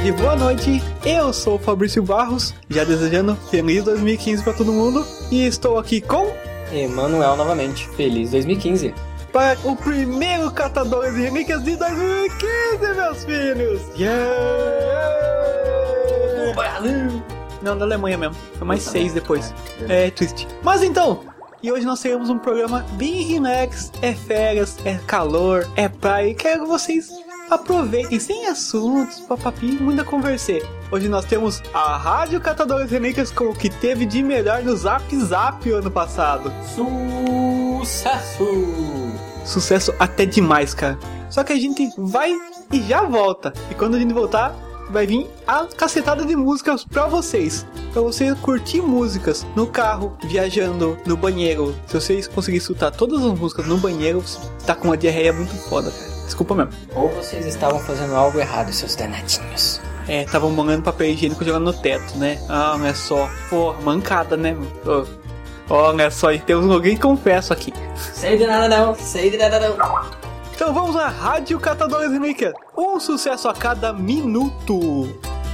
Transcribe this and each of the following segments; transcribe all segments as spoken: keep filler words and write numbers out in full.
tarde, boa noite. Eu sou o Fabrício Barros, já desejando feliz dois mil e quinze pra todo mundo. E estou aqui com... Emanuel novamente, feliz dois mil e quinze. Para o primeiro Catadores de Relíquias de dois mil e quinze, meus filhos. Yeah! Não, da Alemanha mesmo, foi mais seis depois. É triste. Mas então... E hoje nós teremos um programa bem relax, é férias, é calor, é praia. E quero que vocês aproveitem, sem assuntos, papapi, muita conversa. Hoje nós temos a Rádio Catadores Relíquias com o que teve de melhor no Zap Zap ano passado. Sucesso! Sucesso até demais, cara. Só que a gente vai e já volta. E quando a gente voltar... vai vir a cacetada de músicas pra vocês. Pra você curtir músicas no carro, viajando, no banheiro. Se vocês conseguirem escutar todas as músicas no banheiro, você tá com uma diarreia muito foda, cara. Desculpa mesmo. Ou vocês estavam fazendo algo errado, seus danadinhos. É, estavam molhando papel higiênico jogando no teto, né? Ah, não é só. Pô, mancada, né? Ó, oh, não é só. E temos alguém que confesso aqui. Sei de nada não, sei de nada não. Então vamos à Rádio Catadores Relíquias. Um sucesso a cada minuto.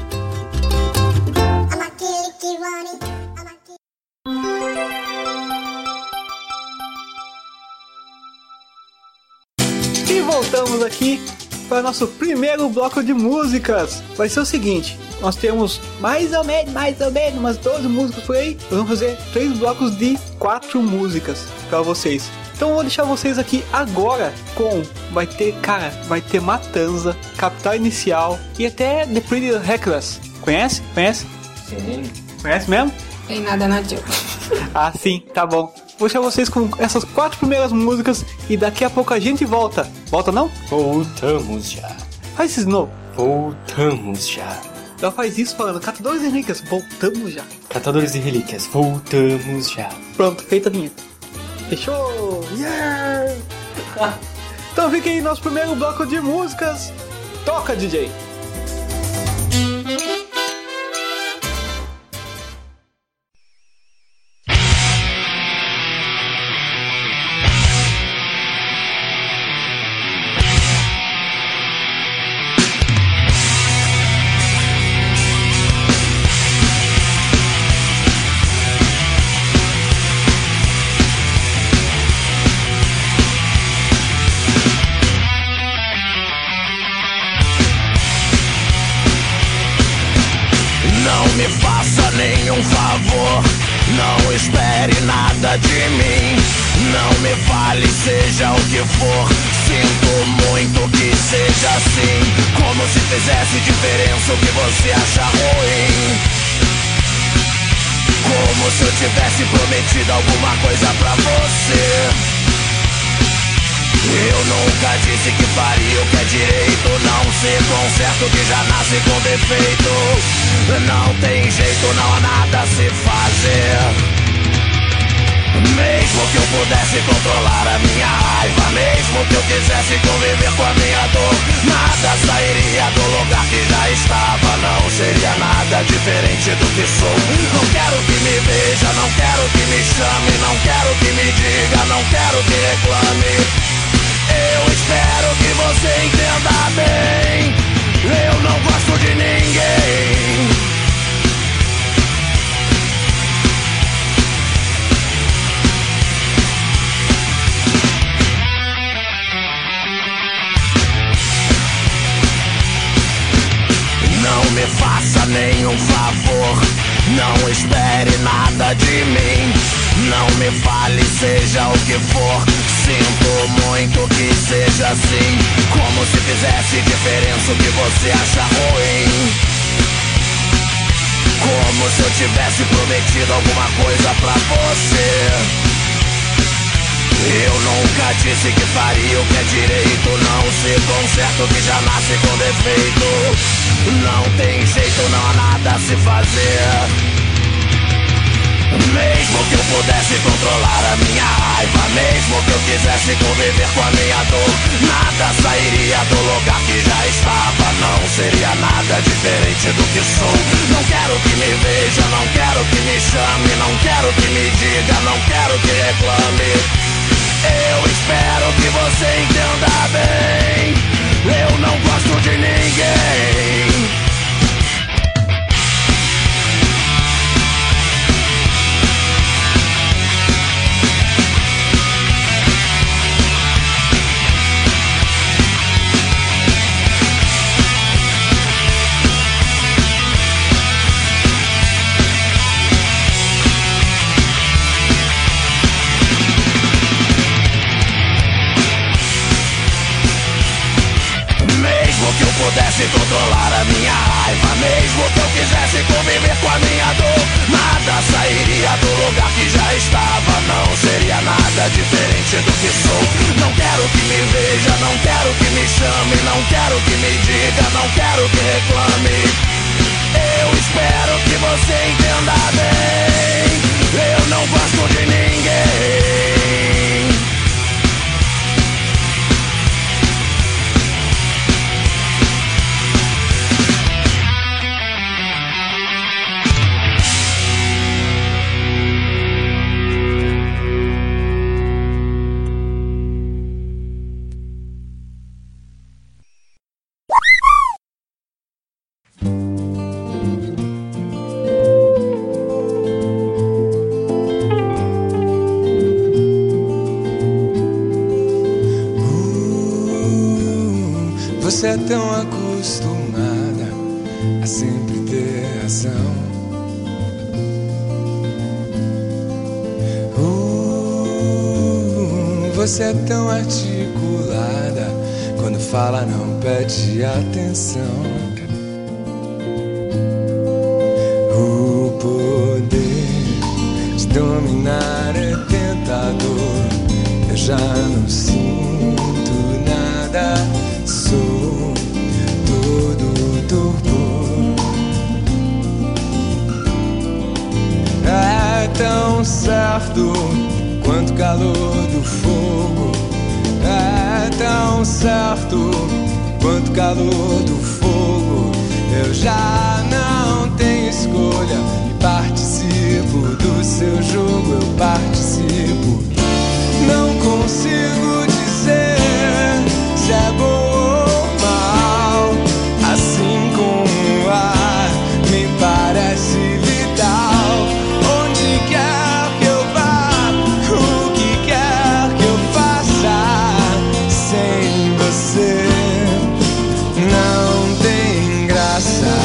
E voltamos aqui para nosso primeiro bloco de músicas. Vai ser o seguinte: nós temos mais ou menos, mais ou menos, umas doze músicas por aí. Nós vamos fazer três blocos de quatro músicas para vocês. Então eu vou deixar vocês aqui agora com... Vai ter, cara, vai ter Matanza, Capital Inicial e até The Pretty Reckless. Conhece? Conhece? Sim. Conhece mesmo? Tem nada na tio. Ah, sim, tá bom. Vou deixar vocês com essas quatro primeiras músicas e daqui a pouco a gente volta. Volta não? Voltamos já. Faz isso de novo. Voltamos já. Ela faz isso falando, Catadores de Relíquias, voltamos já. Catadores de Relíquias, voltamos já. Pronto, feita a vinheta. Fechou! Yeah! Então fica aí nosso primeiro bloco de músicas. Toca, D J! Nenhum favor, não espere nada de mim. Não me fale, seja o que for. Sinto muito que seja assim. Como se fizesse diferença o que você acha ruim. Como se eu tivesse prometido alguma coisa pra você. Eu nunca disse que faria o que é direito. Não se conserta o que já nasce com defeito. Não tem jeito, não há nada a se fazer. Mesmo que eu pudesse controlar a minha raiva, mesmo que eu quisesse conviver com a minha dor, nada sairia do lugar que já estava. Não seria nada diferente do que sou. Não quero que me veja, não quero que me chame, não quero que me diga, não quero que reclame. Eu espero que você entenda bem. Eu não gosto de ninguém. Não me faça nenhum favor. Não espere nada de mim. Não me fale, seja o que for. Sinto muito que seja assim. Como se fizesse diferença o que você acha ruim. Como se eu tivesse prometido alguma coisa pra você. Eu nunca disse que faria o que é direito. Não se conserta o que já nasce com defeito. Não tem jeito, não há nada a se fazer. Mesmo que eu pudesse controlar a minha raiva, mesmo que eu quisesse conviver com a minha dor, nada sairia do lugar que já estava. Não seria nada diferente do que sou. Não quero que me veja, não quero que me chame, não quero que me diga, não quero que reclame. Eu espero que você entenda bem. Eu não gosto de ninguém. pudesse controlar a minha raiva, mesmo que eu quisesse conviver com a minha dor, nada sairia do lugar que já estava. Não seria nada diferente do que sou. Não quero que me veja, não quero que me chame, não quero que me diga, não quero que reclame. Eu espero que você entenda bem. Eu não gosto de ninguém. Você é tão acostumada a sempre ter razão. uh, Você é tão articulada, quando fala não pede atenção. O poder de dominar é tentador. Eu já não sinto nada, sou todo torpor. É tão certo quanto o calor do fogo. É tão certo quanto o calor do fogo. Eu já não tenho escolha e participo do seu jogo. Eu participo. Não consigo dizer se é bom ou mal, assim como o ar me parece vital. Onde quer que eu vá, o que quer que eu faça, sem você não tem graça.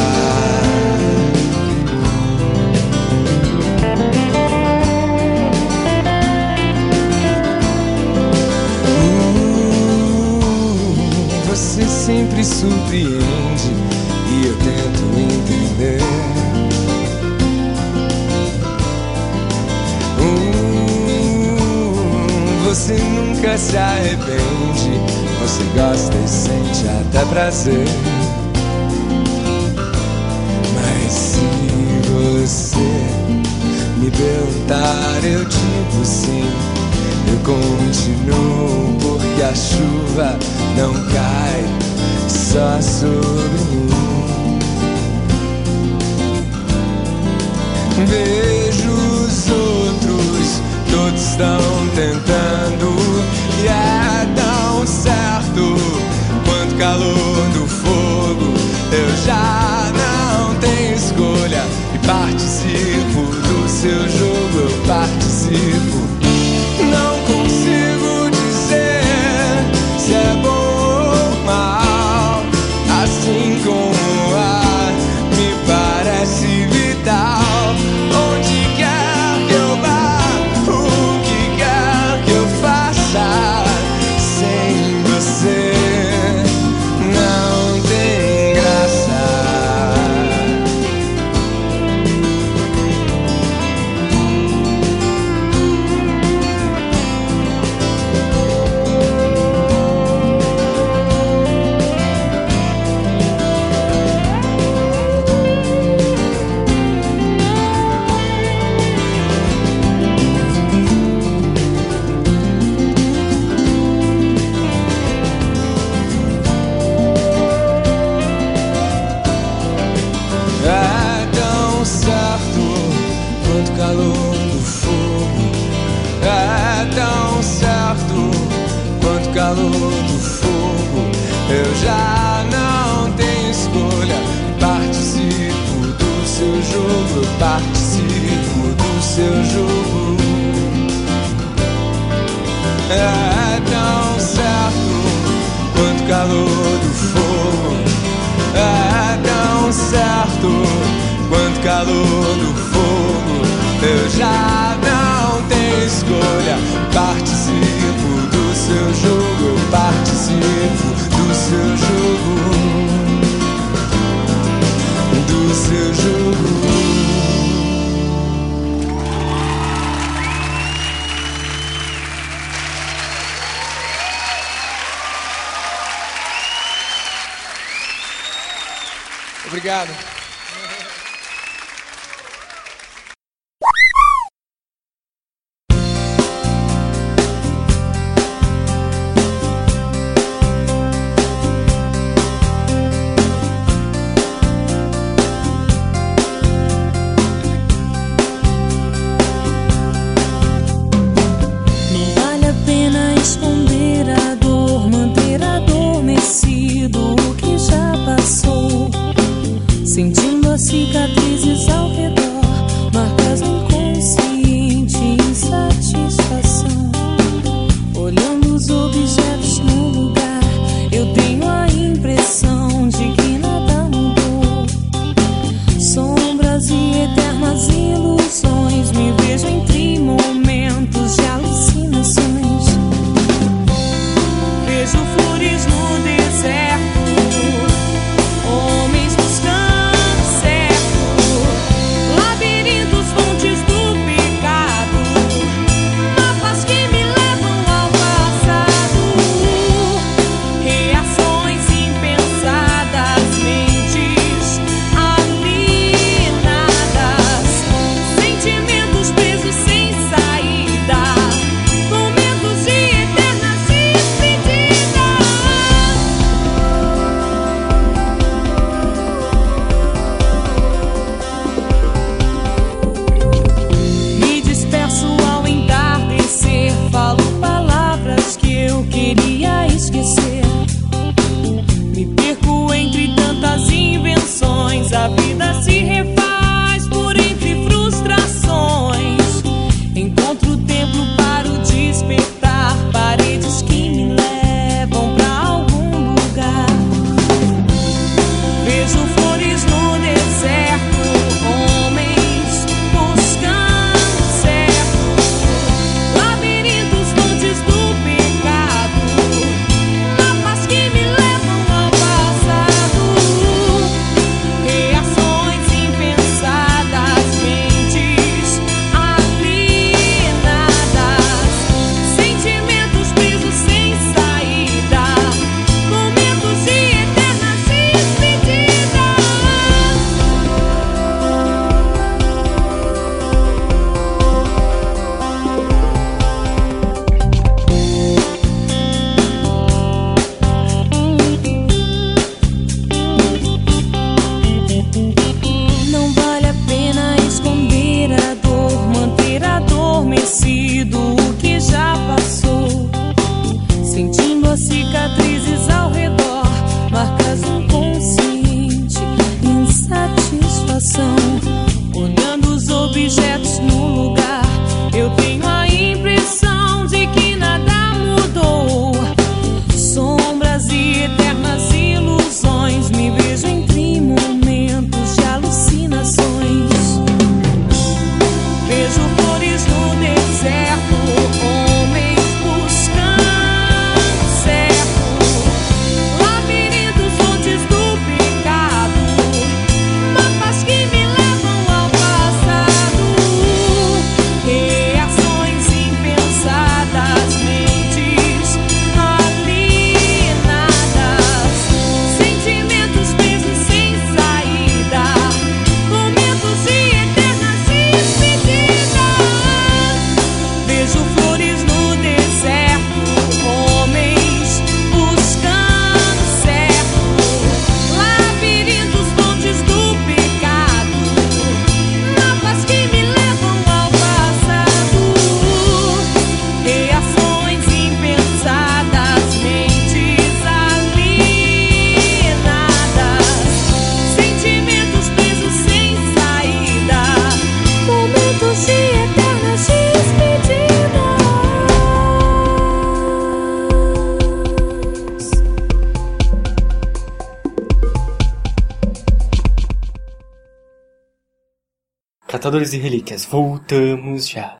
Você sempre surpreende e eu tento entender. uh, Você nunca se arrepende, você gosta e sente até prazer. Mas se você me perguntar, eu digo sim. Eu continuo porque a chuva não cai só sobre mim. Vejo os outros, todos estão tentando, e é tão certo quanto o calor do fogo. Eu já não tenho escolha e participo do seu jogo. Eu participo. Não consigo dizer se é bom ou mal, assim como o ar me parece vital. Onde quer que eu vá, o que quer que eu faça, sem você não tem graça. É tão certo quanto o calor do fogo. É tão certo quanto o calor do fogo. Eu já não tenho escolha, participo do seu jogo. Eu participo do seu jogo. É tão certo quanto o calor do fogo. É tão certo quanto calor do fogo. Eu já não tenho escolha, participo do seu jogo. Eu participo do seu jogo. Obrigado. Cicatrizes ao redor, marcas no inconsciente, insatisfação. Olhando os objetos no lugar, eu tenho a impressão de que nada mudou. Sombras e eternas ilusões, me vejo entre momentos de alucinações. Vejo flores no deserto, homens buscando a vida se refaz por entre frustrações. Encontro templo para o despertar, paredes que me levam pra algum lugar. Vejo flores no deserto, homens buscando certo, labirintos, fontes do pecado, mapas que me levam ao passado. Reações impensadas, mentes alienadas, sentimentos presos sem saída, momentos de eternas despedidas. Não vale a pena esconder a dor, manter adormecido o que já passou. Sentindo as cicatrizes ao redor, marcas no inconsciente, insatisfação. Olhando os objetos no lugar, eu tenho a impressão de que nada mudou. Sombras e eternas ilusões, me vejo entre momentos de alucinações. Vejo flores no deserto, homens buscando certo, labirintos, fontes do pecado, mapas que me levam ao passado. Reações impensadas, mentes alienadas, sentimentos presos sem saída, momentos de eternas despedidas. Vejo flores no deserto, homens buscando certo, labirintos, fontes do pecado, mapas que me levam ao passado. Reações impensadas, mentes alienadas, sentimentos presos sem saída, momentos de eternas despedidas. Catadores de relíquias, voltamos já.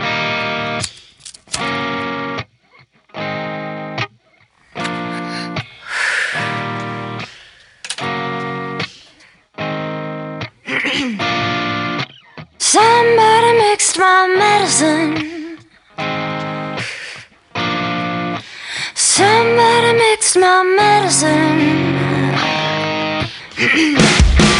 Somebody mixed my medicine. Somebody mixed my medicine.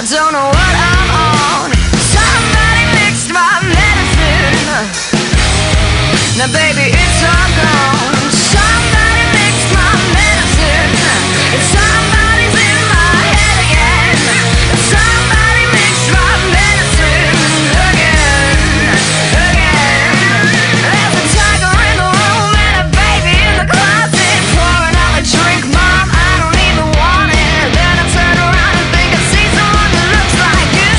don't know what I'm on. Somebody mixed my medicine. Now baby, it's all gone. Somebody mixed my medicine. And somebody's in my head again. Somebody mixed my medicine again, again. There's a tiger in the room and a baby in the closet. Pour another drink, mom, I don't even want it. Then I turn around and think I see someone that looks like you.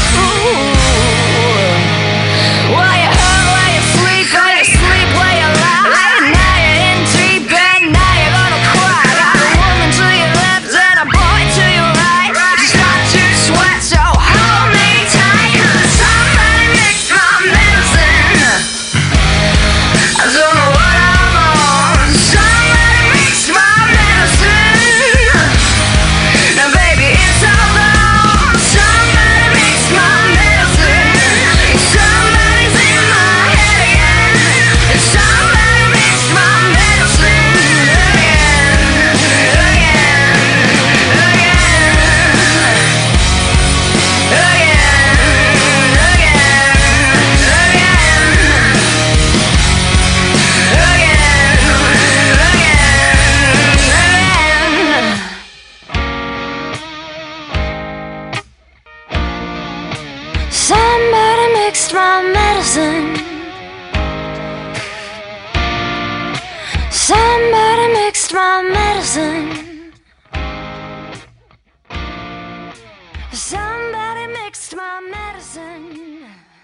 While you hurt, while you sleep, while you sleep, while you lie. Now you're in deep and now you're gonna cry. Got a woman to your left and a boy to your right. Just not to sweat, so hold me tight. Somebody mixed my medicine. I don't know what I'm on. Somebody mixed my medicine. Now baby, it's all gone. Somebody mixed my medicine. Somebody's in my head again. Somebody mixed my medicine again, again, somebody mixed my medicine. Somebody mixed my medicine. Somebody mixed my medicine.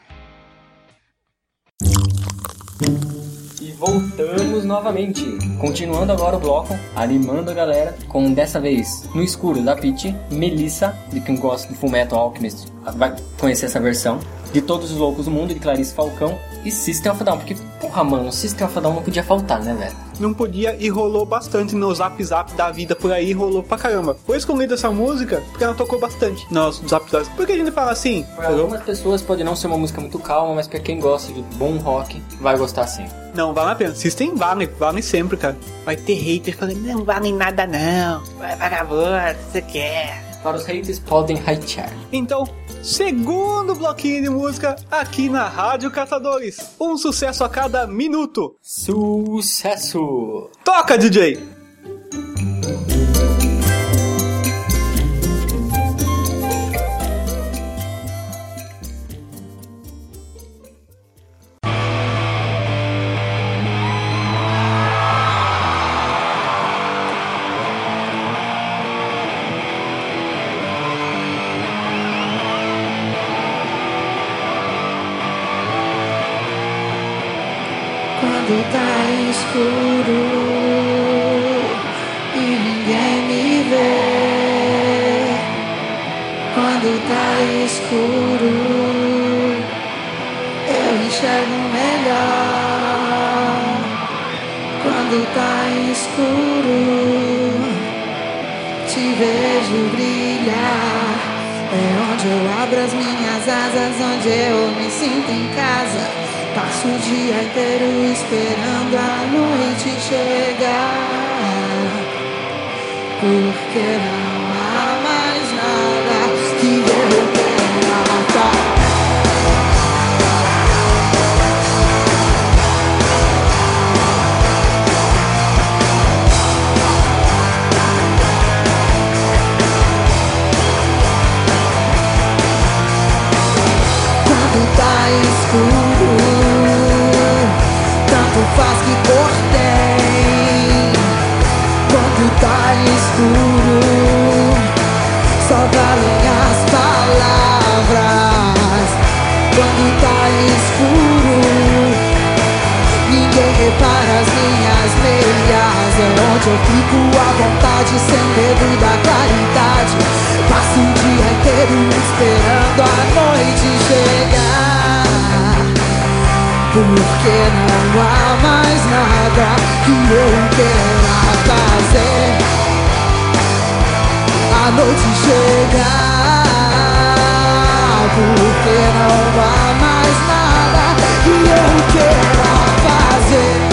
E voltamos novamente, continuando agora o bloco, animando a galera com, dessa vez, No Escuro, da Pitty, Melissa, de quem gosta de Fullmetal Alchemist vai conhecer essa versão, de Todos os Loucos do Mundo, de Clarice Falcão, e System of a Down, porque, porra, mano, System of a Down não podia faltar, né, velho? Não podia, e rolou bastante no Zap Zap da vida por aí, rolou pra caramba. Foi escolhida essa música porque ela tocou bastante nos Zap Zap. Por que a gente fala assim? Para algumas pessoas pode não ser uma música muito calma, mas pra quem gosta de bom rock, vai gostar sim. Não, vale a pena. System vale, vale sempre, cara. Vai ter hater falando, não vale nada não. Vai vagabundo, você quer. Para os haters podem hatear. Então, segundo bloquinho de música aqui na Rádio Catadores. Um sucesso a cada minuto. Sucesso! Toca, D J! Quando tá escuro e ninguém me vê, quando tá escuro eu enxergo melhor. Quando tá escuro te vejo brilhar. É onde eu abro as minhas asas, onde eu me sinto em casa. Passo o dia inteiro esperando a noite chegar, porque não há mais nada que eu queira. Quando tá escuro, tanto faz que cor tem. Quando tá escuro, só valem as palavras. Quando tá escuro, ninguém repara as minhas meias. É onde eu fico à vontade, sem medo da claridade. Passo o dia inteiro esperando a noite chegar, porque não há mais nada que eu queira fazer. A noite chegar, porque não há mais nada que eu queira fazer.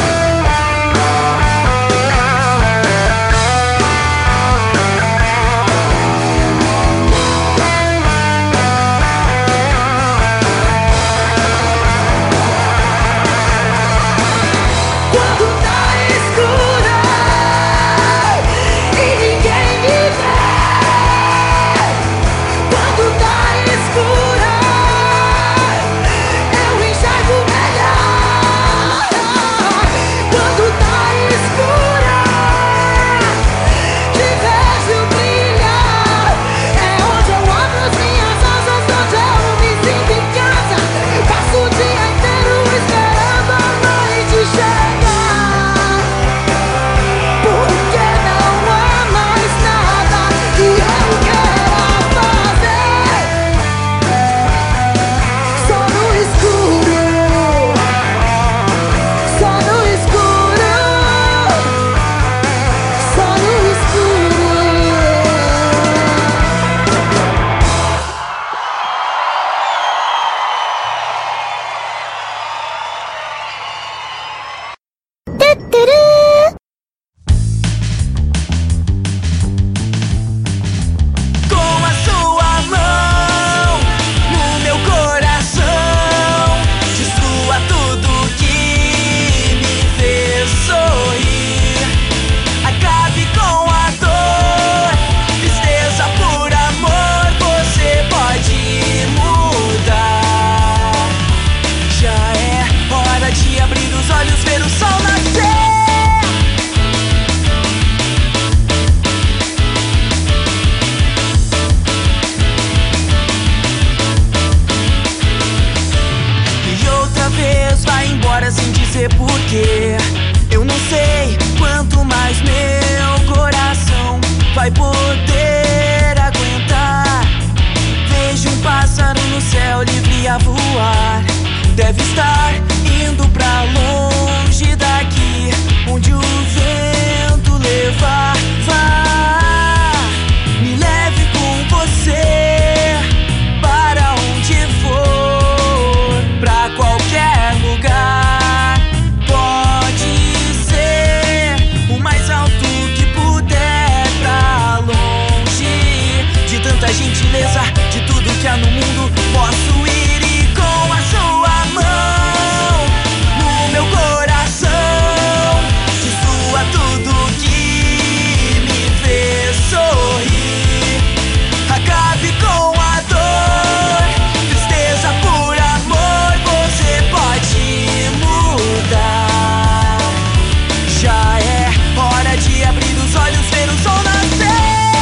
queria voar. Deve estar indo pra longe daqui, onde o vento levar. Vá, me leve com você para onde for, pra qualquer lugar. Pode ser o mais alto que puder, pra longe de tanta gentileza, de tudo que há no mundo. Posso ir e com a sua mão no meu coração destrua tudo que me fez sorrir. Acabe com a dor, tristeza por amor. Você pode mudar. Já é hora de abrir os olhos, ver o sol nascer.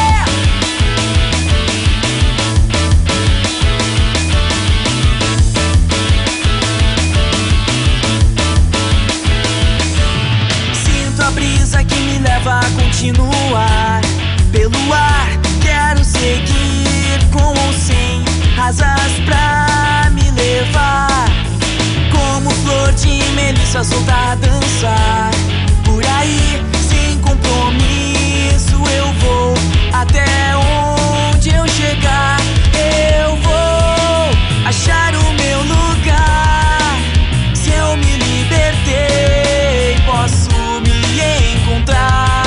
A continuar pelo ar, quero seguir com ou sem asas pra me levar. Como flor de melissa solta a dançar por aí, sem compromisso eu vou até onde eu chegar. Eu vou achar o meu lugar. Se eu me libertei, posso me encontrar.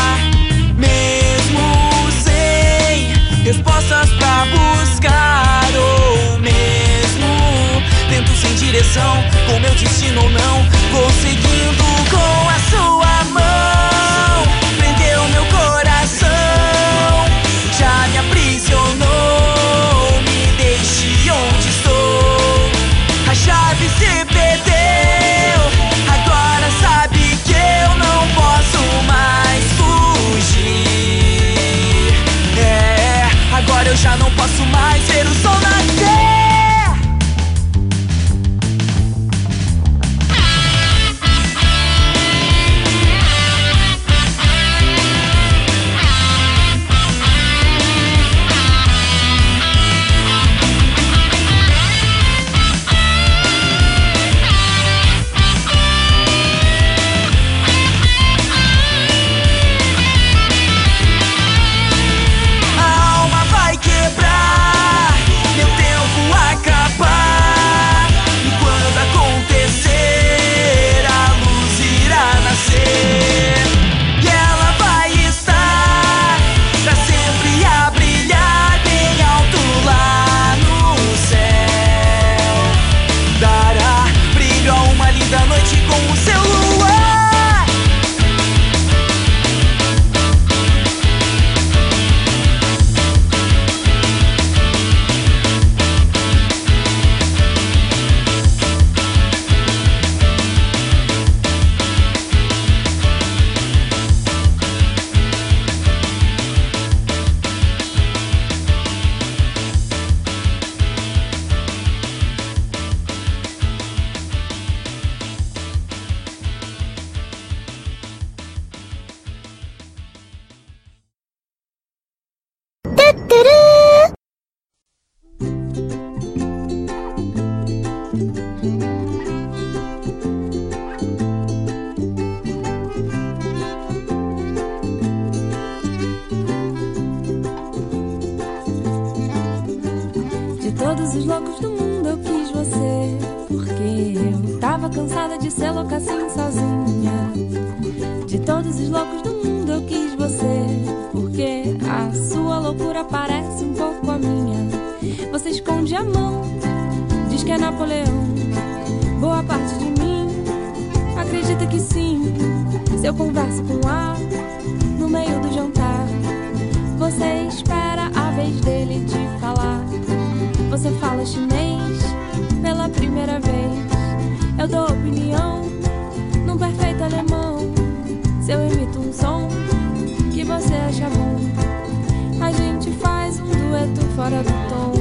Respostas pra buscar, ou mesmo tento sem direção, com meu destino ou não. Vou seguindo com a sua mão, prendeu meu coração, já me aprisionou. Me deixe onde estou, a chave se perdeu. Agora sabe que eu não posso mais fugir. Agora eu já não posso mais ver o sol nascer. todos os loucos do mundo eu quis você, porque eu tava cansada de ser louca assim sozinha. De todos os loucos do mundo eu quis você, porque a sua loucura parece um pouco a minha. Você esconde a mão, diz que é Napoleão. Boa parte de mim acredita que sim. Se eu converso com A no meio do jantar, você espera a vez dele te falar. Você fala chinês pela primeira vez. Eu dou opinião num perfeito alemão. Se eu imito um som que você acha bom, a gente faz um dueto fora do tom.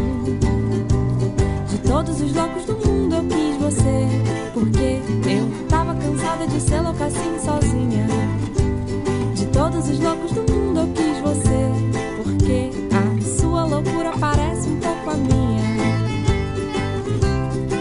De todos os loucos do mundo eu quis você, porque eu tava cansada de ser louca assim sozinha. De todos os loucos do mundo eu quis você, porque a sua loucura parece um pouco a minha.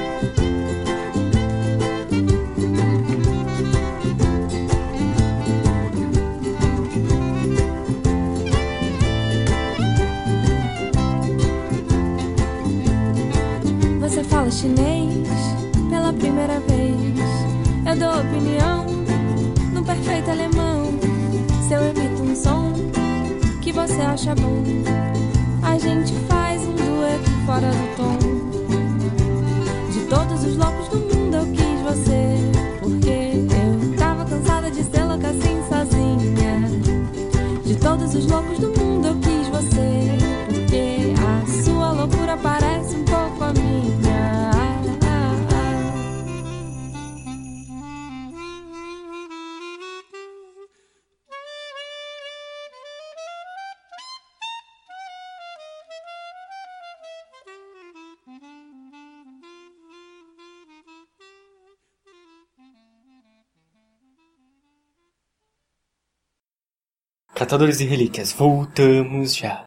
você fala chinês pela primeira vez. Eu dou opinião no perfeito alemão. Se eu emito um som que você acha bom, a gente faz um dueto fora do tom. De todos os loucos do mundo eu quis você, porque eu tava cansada de ser louca assim sozinha. De todos os loucos do mundo eu quis você, porque a sua loucura parece um pouco a minha. Catadores de relíquias, voltamos já.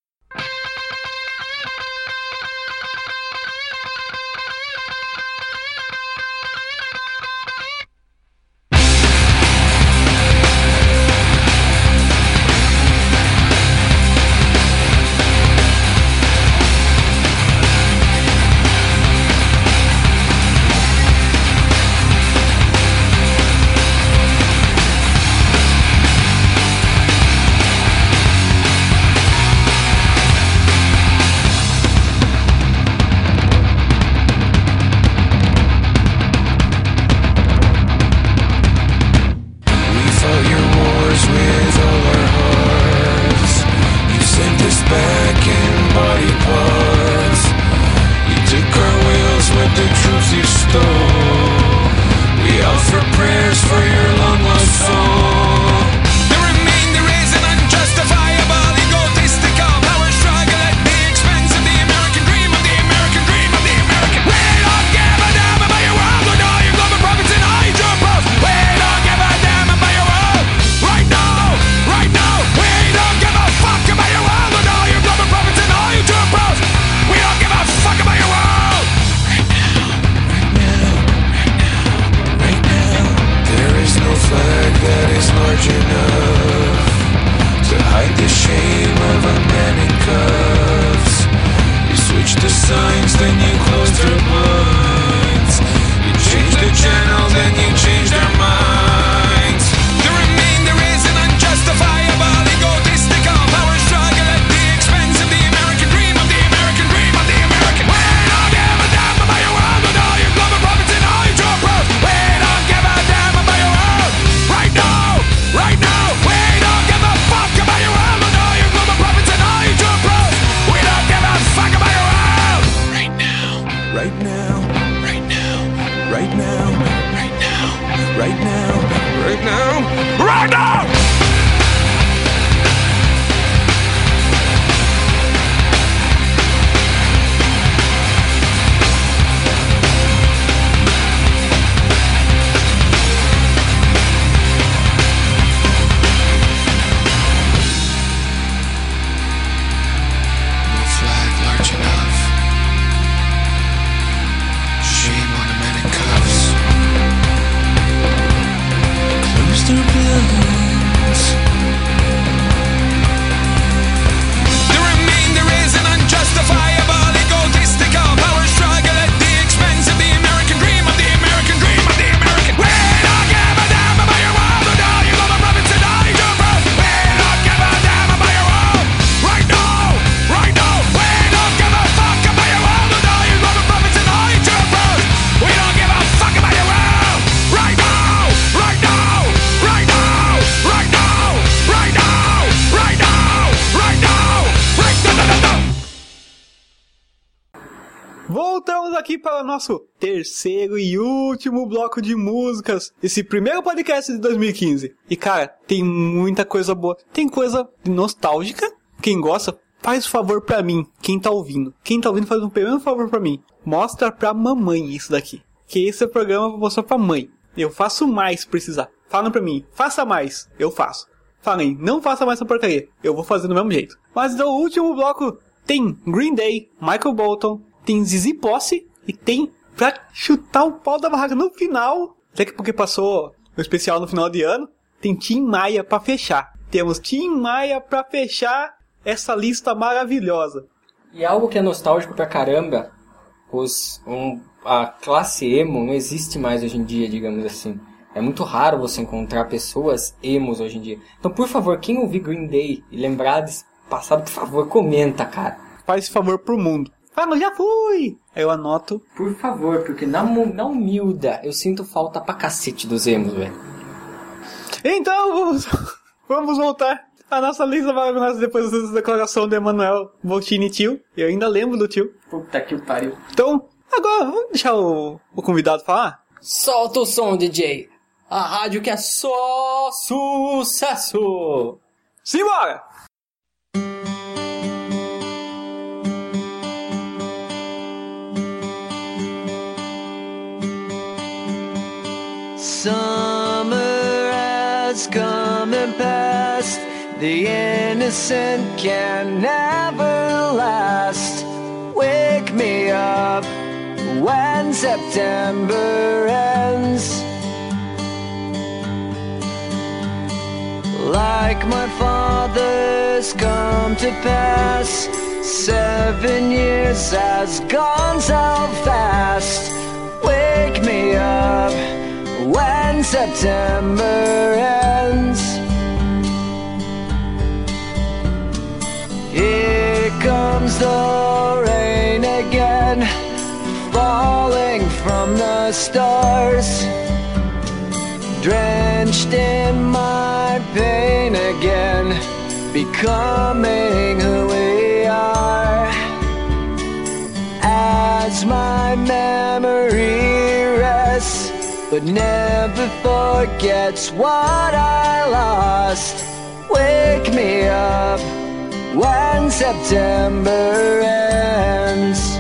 Voltamos aqui para o nosso terceiro e último bloco de músicas, esse primeiro podcast de dois mil e quinze. E cara, tem muita coisa boa, tem coisa nostálgica. Quem gosta, faz um favor pra mim, quem tá ouvindo. Quem tá ouvindo faz um pequeno favor pra mim. Mostra pra mamãe isso daqui, que esse é o programa pra mostrar pra mãe. Eu faço mais se precisar. Falam pra mim, faça mais, eu faço. Falem, não faça mais essa porcaria, eu vou fazer do mesmo jeito. Mas no último bloco tem Green Day, Michael Bolton, tem Z Z Posse e tem pra chutar o pau da barraca no final, até que porque passou o especial no final de ano, tem Tim Maia pra fechar. Temos Tim Maia pra fechar essa lista maravilhosa. E algo que é nostálgico pra caramba os, um, a classe emo não existe mais hoje em dia, digamos assim. É muito raro você encontrar pessoas emos hoje em dia. Então, por favor, quem ouvir Green Day e lembrar desse passado, por favor, comenta, cara. Faz esse favor pro mundo. Fala, já fui! Aí eu anoto. Por favor, porque na, na humilda eu sinto falta pra cacete dos emos, velho. Então, vamos, vamos voltar à nossa lista maravilhosa depois dessa declaração do Emanuel Voltini tio. Eu ainda lembro do tio. Puta que pariu. Então, agora, vamos deixar o, o convidado falar? Solta o som, D J. A rádio que é só sucesso. Simbora! Summer has come and passed. The innocent can never last. Wake me up when September ends. Like my father's come to pass, seven years has gone so fast. Wake me up when September ends. Here comes the rain again, falling from the stars, drenched in my pain again, becoming who we are. As my memory rests, but never forgets what I lost. Wake me up when September ends.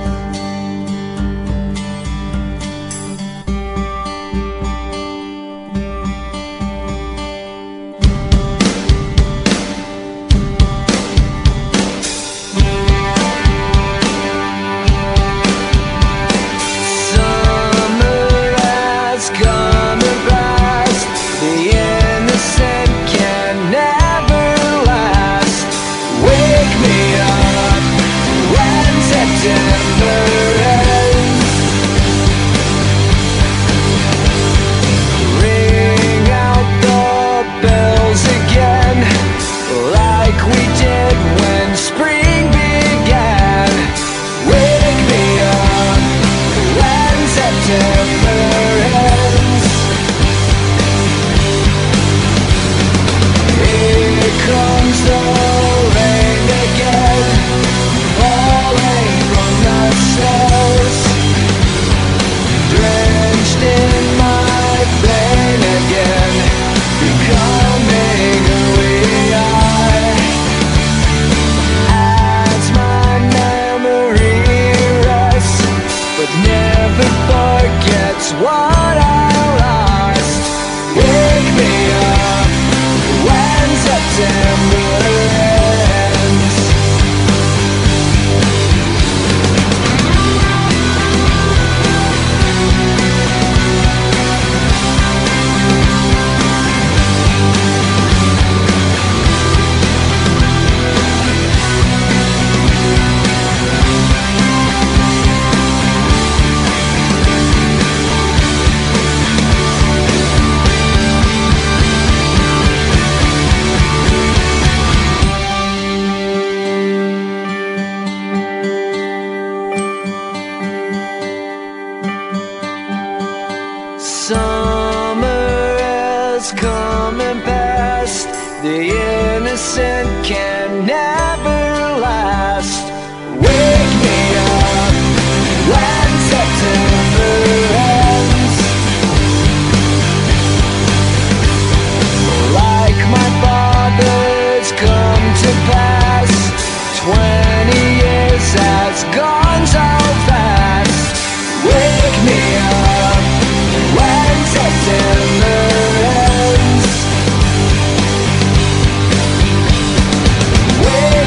Wake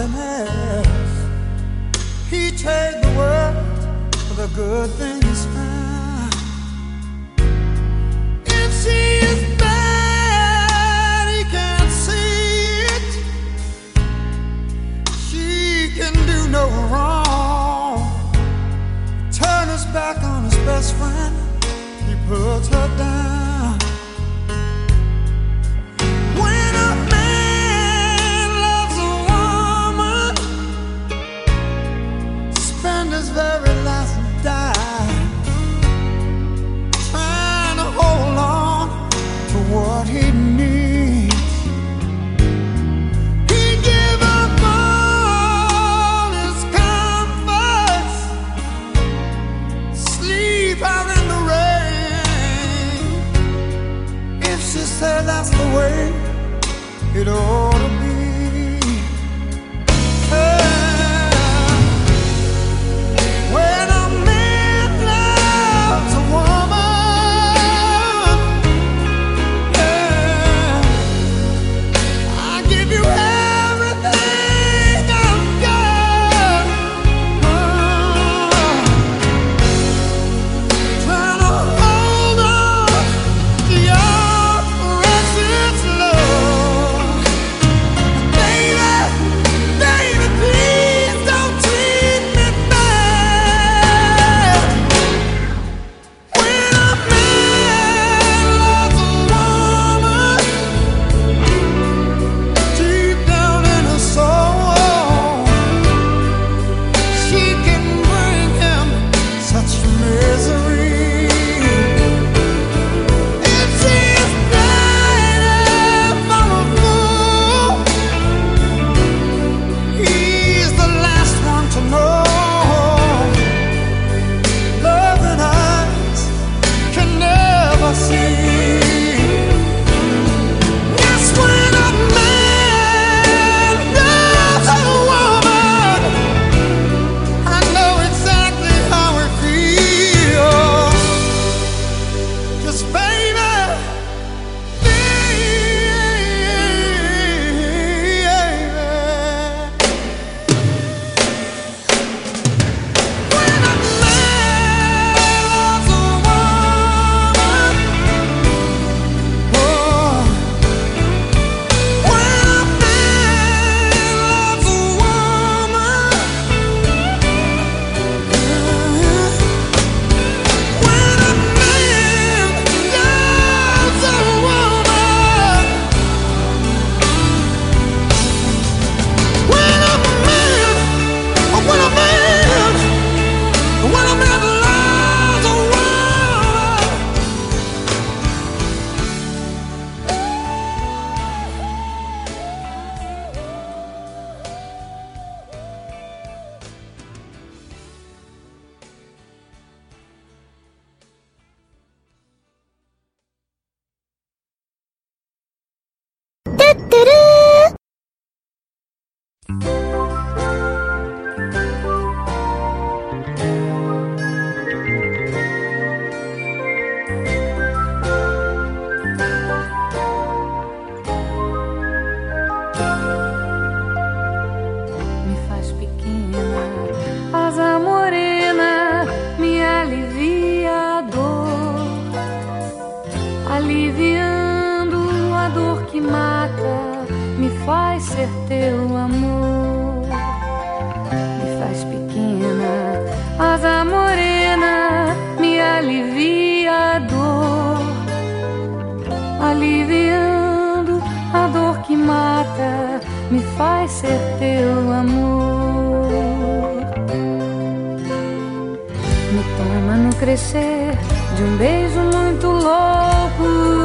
nothing else. He trade the world for the good things found. If she is bad, he can't see it. She can do no wrong. Turn his back on his best friend, he puts her down. When a man loves a woman, spend his very last dime trying to hold on to what he needs. He give up all his comforts, sleep out in the rain. If she said that's the way it ought to be. Hey, when a man loves a woman, yeah, I give you everything I've got. Oh, trying to hold on to your precious love. Baby, baby, please don't treat me bad. When a man loves a woman, deep down in her soul, she can bring him such misery. If she's died for a fool, he's the last one to know. Loving eyes can never see. Yes, when a man loves a woman, I know exactly how it feels. 'Cause baby, when a man loves a woman, oh, when a man loves a woman, when a man loves a woman, when a man, oh, when a man, when a man loves a woman. Me faz pequena, asa morena, me alivia a dor, aliviando a dor que mata, me faz ser teu amor. Me faz pequena, asa morena, me alivia a dor, aliviando a dor que mata, me faz ser teu amor. Me toma no crescer de um beijo muito louco,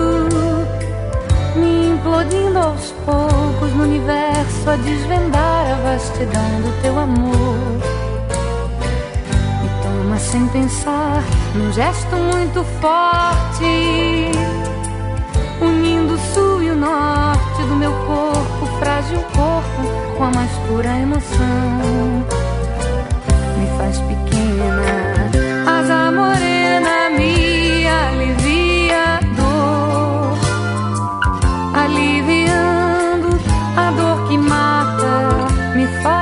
me implodindo aos poucos no universo a desvendar a vastidão do teu amor. Me toma sem pensar num gesto muito forte, unindo o sul e o norte do meu corpo, frágil corpo, com a mais pura emoção. Me faz pequena, asa morena, me alivia a dor, aliviando a dor que mata, me faz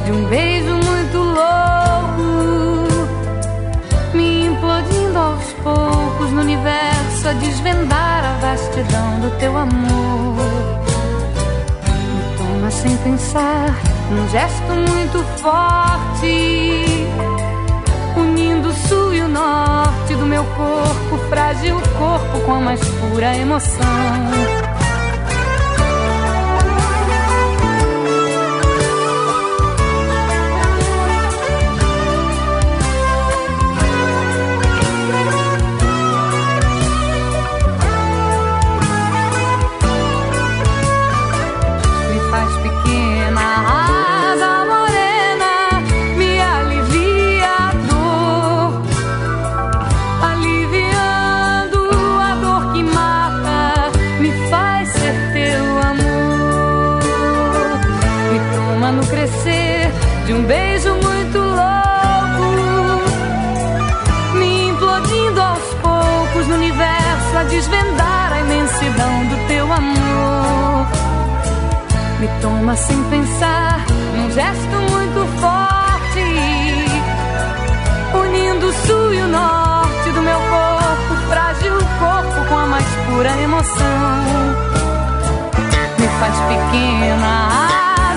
de um beijo muito louco, me implodindo aos poucos no universo a desvendar a vastidão do teu amor. Me toma sem pensar, num gesto muito forte, unindo o sul e o norte do meu corpo, frágil corpo com a mais pura emoção. De um beijo muito louco, me implodindo aos poucos no universo a desvendar a imensidão do teu amor. Me toma sem pensar, num gesto muito forte, unindo o sul e o norte do meu corpo, frágil corpo com a mais pura emoção. Me faz pequena,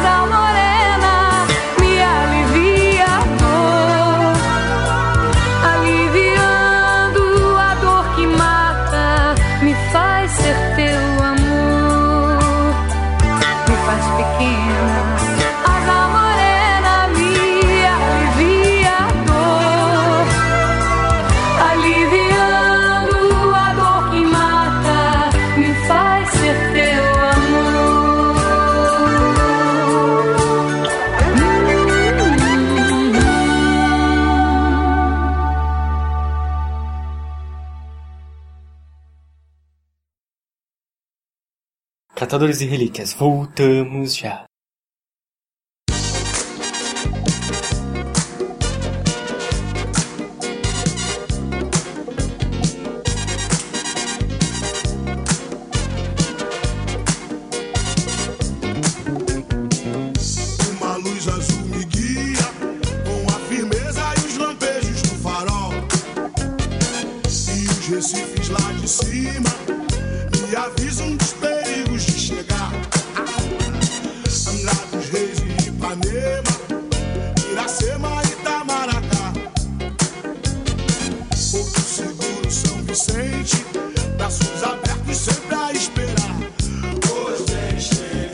Catadores de relíquias, voltamos já. Uma luz azul me guia com a firmeza e os lampejos do farol. E os recifes lá de cima me avisam dos perigos de chegar. Angra dos Reis e Ipanema, Iracema e Itamaracá, Porto Seguro, São Vicente, braços abertos sempre a esperar. Hoje bem cheguei,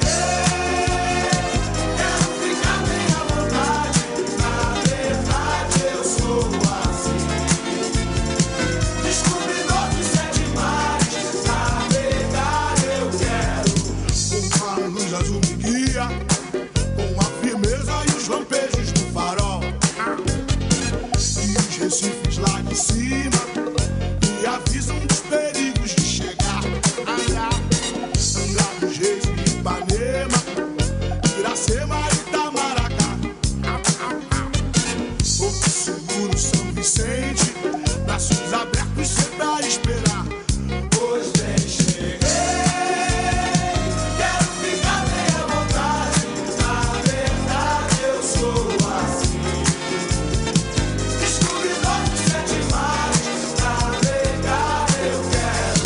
quero ficar bem à vontade. Na verdade eu sou assim, descobridor de sete mares. Navegar eu quero. Uma luz azul me guia com a firmeza e os lampejos do farol. E os recifes lá de cima me avisam dos perigos de chegar. Angra, Angra dos Reis e Ipanema, Iracema e Itamaracá, Porto Seguro, São Vicente, braços abertos sempre a esperar. Pois bem cheguei, quero ficar bem à vontade. Na verdade eu sou assim, descobridor de sete mares. Navegar eu quero.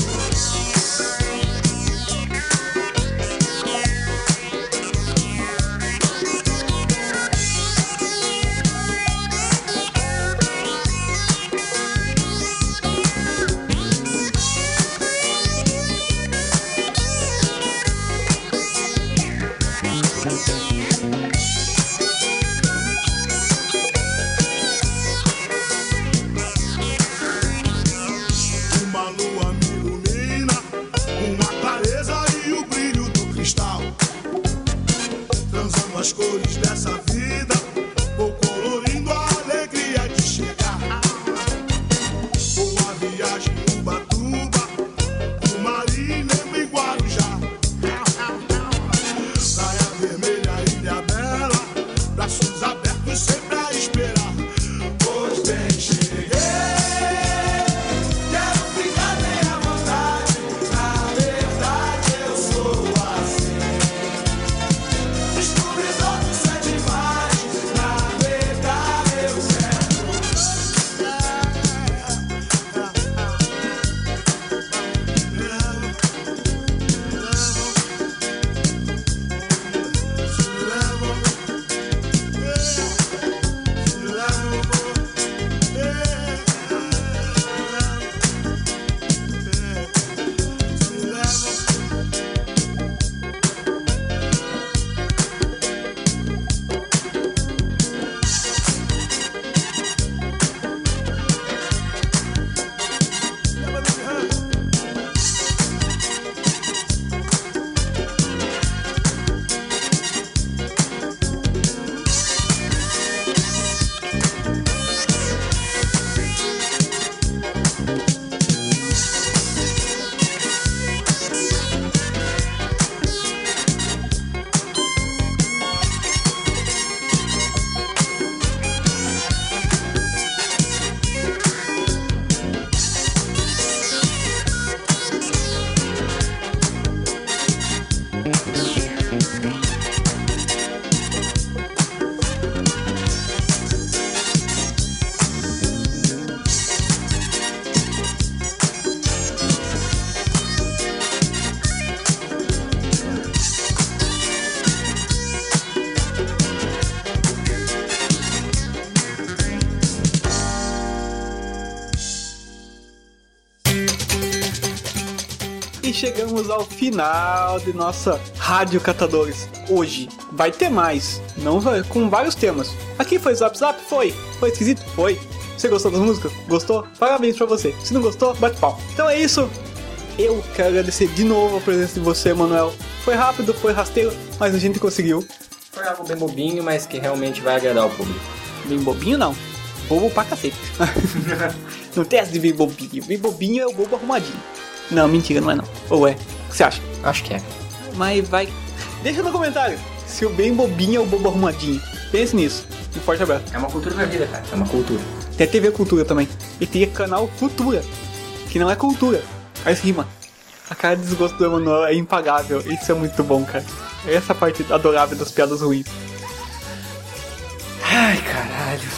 E chegamos ao final de nossa Rádio Catadores. Hoje vai ter mais, não vai, com vários temas. Aqui foi Zap Zap? Foi. Foi esquisito? Foi. Você gostou das músicas? Gostou? Parabéns pra você. Se não gostou, bate pau. Então é isso. Eu quero agradecer de novo a presença de você, Manuel. Foi rápido, foi rasteiro, mas a gente conseguiu. Foi algo bem bobinho, mas que realmente vai agradar o público. Bem bobinho não. Bobo pra cacete. Não tem essa de bem bobinho. Bem bobinho é o bobo arrumadinho. Não, mentira, não é não. Ou é? O que você acha? Acho que é. Mas vai... Deixa no comentário se o bem bobinho é o bobo arrumadinho. Pense nisso. Um forte abraço. É uma cultura da vida, cara. É uma cultura. Tem a T V Cultura também. E tem o canal Futura, que não é cultura. Mas rima. A cara de desgosto do Emanuel é impagável. Isso é muito bom, cara. Essa parte adorável das piadas ruins. Ai, caralho.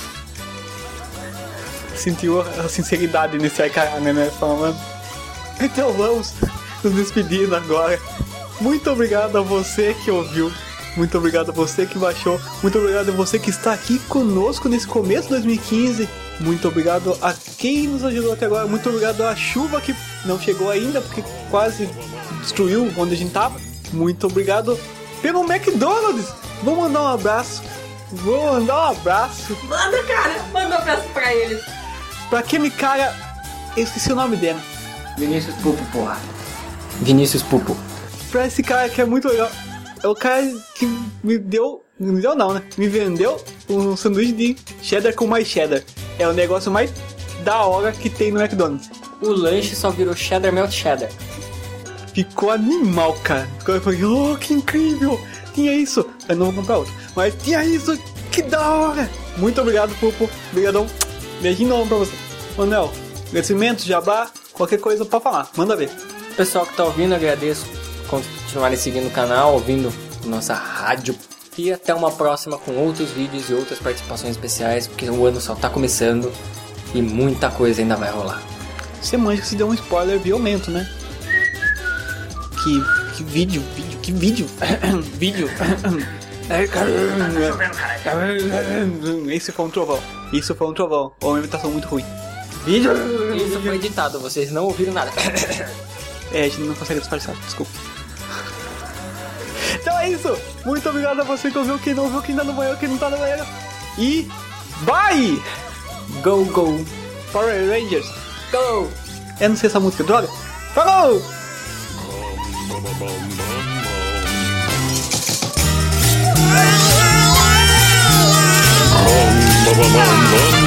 Sentiu a sinceridade nesse ai caralho, né? Falando. Então vamos nos despedindo agora. Muito obrigado a você que ouviu. Muito obrigado a você que baixou. Muito obrigado a você que está aqui conosco nesse começo de dois mil e quinze. Muito obrigado a quem nos ajudou até agora. Muito obrigado à chuva que não chegou ainda, porque quase destruiu onde a gente tava. Muito obrigado pelo McDonald's. Vou mandar um abraço. Vou mandar um abraço. Manda, cara. Manda um abraço pra eles. Pra aquele cara... Eu esqueci o nome dele. Vinícius Pupo, porra. Vinícius Pupo. Pra esse cara que é muito legal. É o cara que me deu... Não me deu não, né? Me vendeu um sanduíche de cheddar com mais cheddar. É o negócio mais da hora que tem no McDonald's. O lanche só virou cheddar melt cheddar. Ficou animal, cara. Eu falei, oh, que incrível. Tinha isso. Eu não vou comprar outro. Mas tinha isso. Que da hora. Muito obrigado, Pupo. Obrigadão. Beijinho novo pra você. Manuel, agradecimento, jabá, qualquer coisa pra falar. Manda ver. Pessoal que tá ouvindo, agradeço por continuarem seguindo o canal, ouvindo nossa rádio. E até uma próxima com outros vídeos e outras participações especiais, porque o ano só tá começando e muita coisa ainda vai rolar. Você manja que se deu um spoiler violento, né? Que, que vídeo, vídeo, que vídeo, vídeo. Isso foi um trovão. Isso foi um trovão. Ou uma imitação muito ruim. Vídeo. Isso foi editado, vocês não ouviram nada. É, a gente não consegue disfarçar, desculpa. Então é isso. Muito obrigado a você que ouviu, quem não ouviu, quem tá no banheiro, quem não tá no banheiro. E bye! Go, go. Power Rangers. Go! Eu não sei essa música, droga. Falou! Bum, bum, bum, bum.